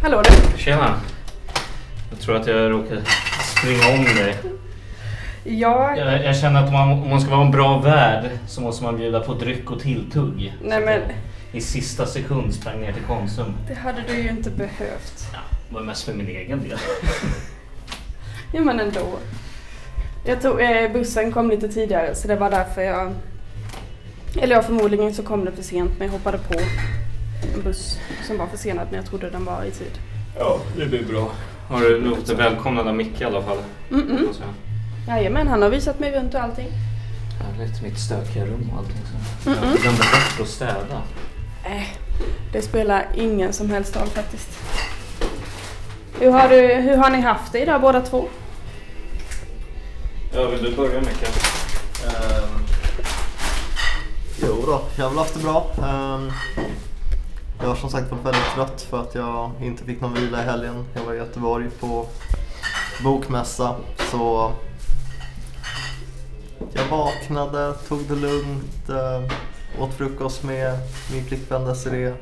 Hallå du. Tjena. Jag tror att jag råkade springa om dig. Ja. Jag känner att om man ska vara en bra värd så måste man bjuda på dryck och tilltugg. Nej men... I sista sekund sprang ner till Konsum. Det hade du ju inte behövt. Ja, det var mest för min egen del. Ja men ändå. Jag tog bussen kom lite tidigare så det var därför jag... Eller ja, förmodligen så kom det för sent men jag hoppade på en buss som var försenad när jag trodde den var i tid. Ja, det blir bra. Har du låtit välkomnad av Micke i alla fall? Jajamän, han har visat mig runt och allting. Härligt, mitt stökiga rum och allting så. Jag glömde bort att städa. Det spelar ingen som helst roll faktiskt. Hur har ni haft det idag båda två? Ja, vill du börja Micke? Jo då, jag har väl haft det bra. Jag har som sagt varit väldigt trött för att jag inte fick någon vila i helgen. Jag var i Göteborg på bokmässa så jag vaknade, tog det lugnt, åt frukost med min flickvän Desiree.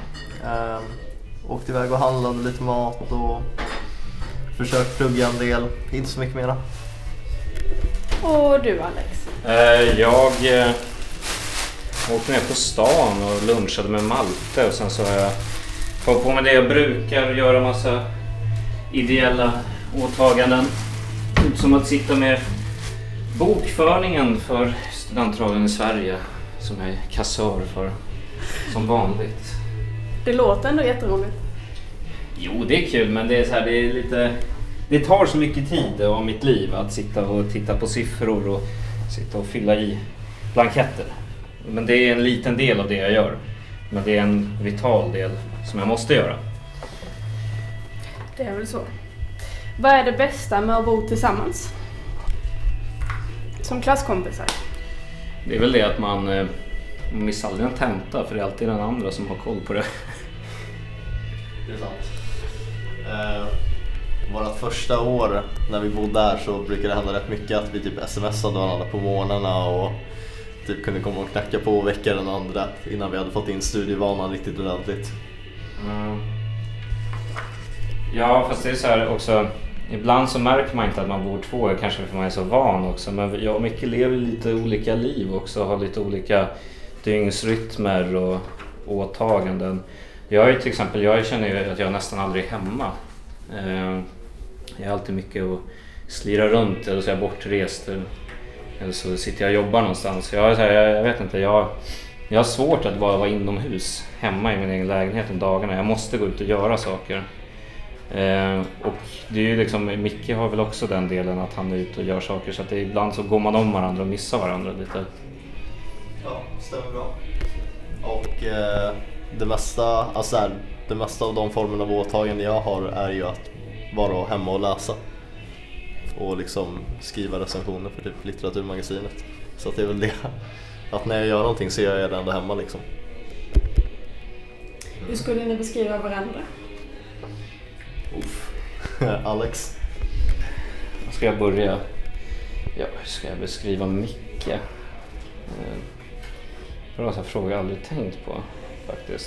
Åkte iväg och handlade lite mat och försökte plugga en del, inte så mycket mera. Och du Alex? Jag åkte ner på stan och lunchade med Malte och sen så har jag hållit på med det jag brukar göra, massa ideella åtaganden. Som att sitta med bokföringen för studentradion i Sverige som jag är kassör för som vanligt. Det låter ändå jätteroligt. Jo, det är kul men det är så här, det är lite... Det tar så mycket tid av mitt liv att sitta och titta på siffror och sitta och fylla i blanketter. Men det är en liten del av det jag gör. Men det är en vital del som jag måste göra. Det är väl så. Vad är det bästa med att bo tillsammans? Som klasskompisar? Det är väl det att man missar aldrig en tenta för det är alltid den andra som har koll på det. Det är sant. Vårat första år när vi bodde där så brukade det hända rätt mycket att vi typ smsade varandra på morgnarna och typ kunde komma och knacka på och väcka den andra innan vi hade fått in studievanan riktigt ordentligt. Ja, fast det är så här också. Ibland så märker man inte att man bor två, kanske för man är så van också. Men jag och Micke lever lite olika liv också, har lite olika dygnsrytmer och åtaganden. Jag känner ju att jag nästan aldrig är hemma. Jag är alltid mycket att slira runt eller så är jag bortrest eller så sitter jag och jobbar någonstans. Jag vet inte, jag har svårt att bara vara inomhus hemma i min egen lägenhet om dagarna. Jag måste gå ut och göra saker. Och det är ju liksom, Micke har väl också den delen att han är ute och gör saker så att ibland så går man om varandra och missar varandra lite. Ja, stämmer bra. Och det mesta av de formerna av åtaganden jag har är ju att vara hemma och läsa. Och liksom skriva recensioner för typ litteraturmagasinet. Så att det är väl det. Att när jag gör någonting så gör jag det ändå hemma liksom. Hur skulle ni beskriva varandra? Alex. Ska jag börja? Ja, hur ska jag beskriva Micke? Det var en fråga jag aldrig tänkt på faktiskt.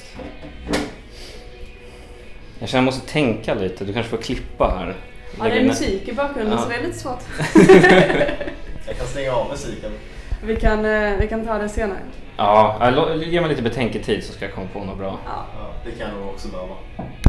Jag känner jag måste tänka lite. Du kanske får klippa här. Ja, det är musik i bakgrunden så det är lite svårt. Jag kan stänga av musiken. Vi kan ta det senare. Ja, ge mig lite betänketid så ska jag komma på något bra. Ja. Ja, det kan jag nog också behöva.